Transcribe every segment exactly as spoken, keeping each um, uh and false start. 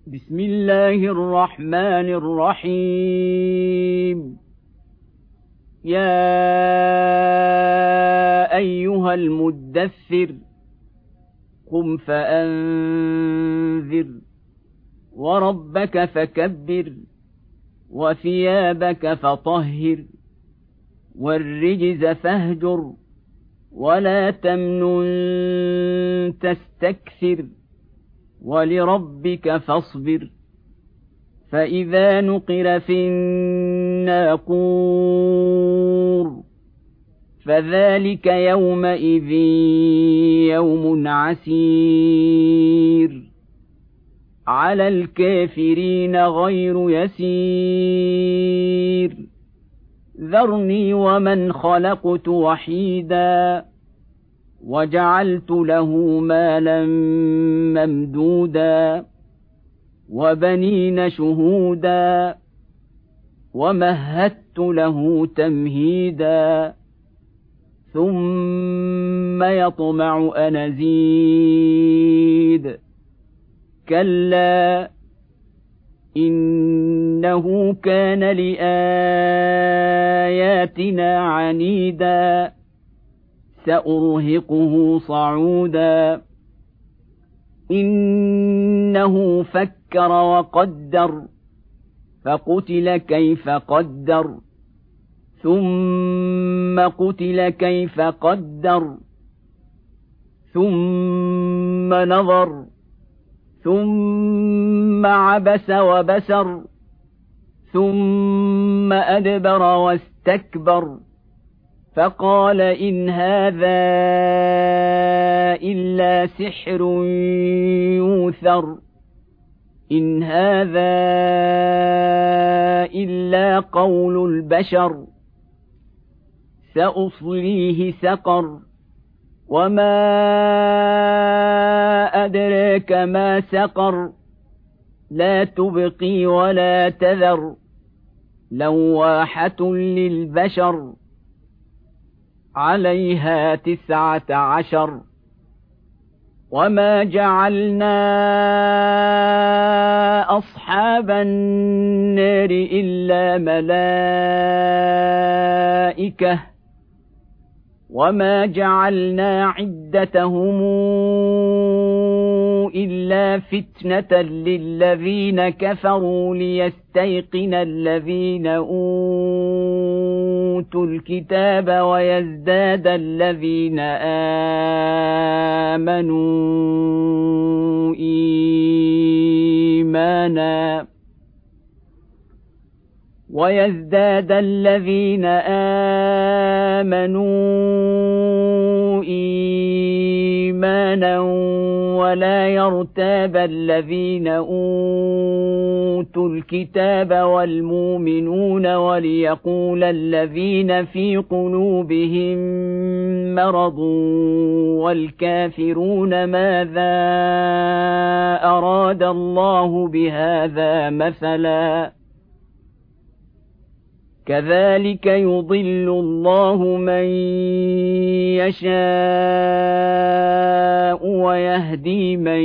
بسم الله الرحمن الرحيم. يا أيها المدثر قم فأنذر وربك فكبر وثيابك فطهر والرجز فاهجر ولا تمنن تستكثر ولربك فاصبر فإذا نقر في الناقور فذلك يومئذ يوم عسير على الكافرين غير يسير ذرني ومن خلقت وحيدا وجعلت له مالا ممدودا وبنين شهودا ومهدت له تمهيدا ثم يطمع أن أزيد كلا إنه كان لآياتنا عنيدا سأرهقه صعودا إنه فكر وقدر فقتل كيف قدر ثم قتل كيف قدر ثم نظر ثم عبس وبسر ثم أدبر واستكبر فقال إن هذا إلا سحر يوثر إن هذا إلا قول البشر سأصليه سقر وما أدراك ما سقر لا تبقي ولا تذر لواحة للبشر عليها تسعة عشر وما جعلنا أصحاب النار إلا ملائكة وما جعلنا عدتهم إلا فتنة للذين كفروا ليستيقن الذين أوتوا الكتاب ويزداد الذين آمنوا إيمانا ويزداد الذين آمنوا إيمانا ولا يرتاب الذين أوتوا الكتاب والمؤمنون وليقول الذين في قلوبهم مرض والكافرون ماذا أراد الله بهذا مثلا كذلك يضل الله من يشاء ويهدي من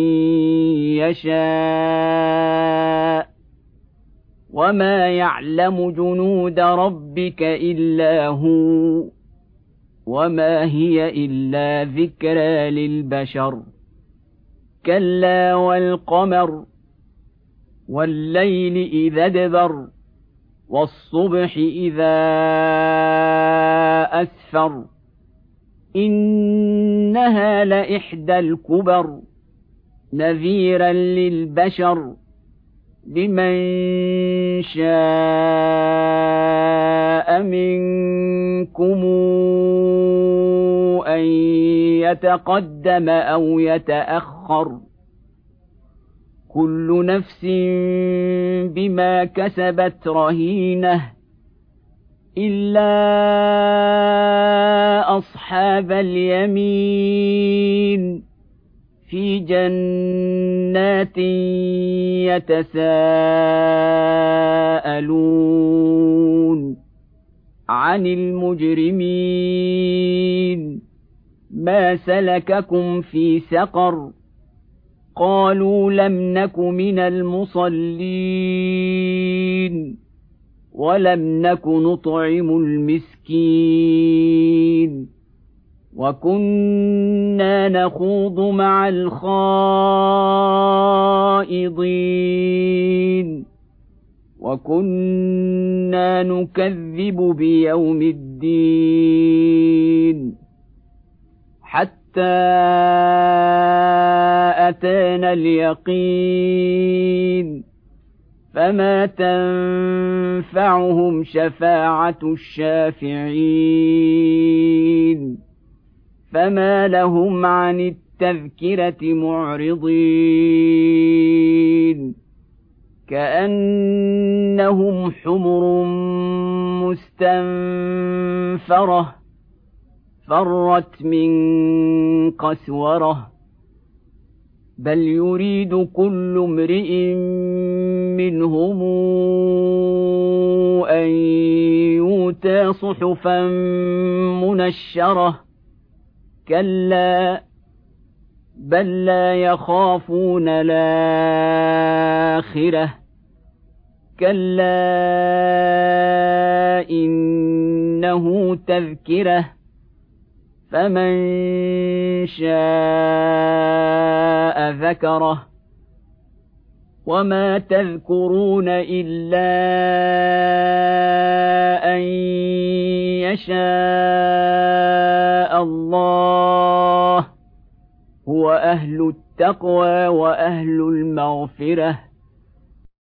يشاء وما يعلم جنود ربك إلا هو وما هي إلا ذكرى للبشر كلا والقمر والليل إذا ادبر والصبح إذا أسفر إنها لإحدى الكبر نذيرا للبشر لمن شاء منكم أن يتقدم أو يتأخر كل نفس بما كسبت رهينة إلا أصحاب اليمين في جنات يتساءلون عن المجرمين ما سلككم في سقر قالوا لم نك من المصلين ولم نك نطعم المسكين وكنا نخوض مع الخائضين وكنا نكذب بيوم الدين حتى أتانا اليقين فما تنفعهم شفاعة الشافعين فما لهم عن التذكرة معرضين كأنهم حمر مستنفرة فرت من قسورة بل يريد كل امرئ منهم أن يؤتى صحفا منشرة كلا بل لا يخافون الآخرة كلا إنه تذكرة فمن شاء ذكره وما تذكرون إلا أن يشاء الله هو أهل التقوى وأهل المغفرة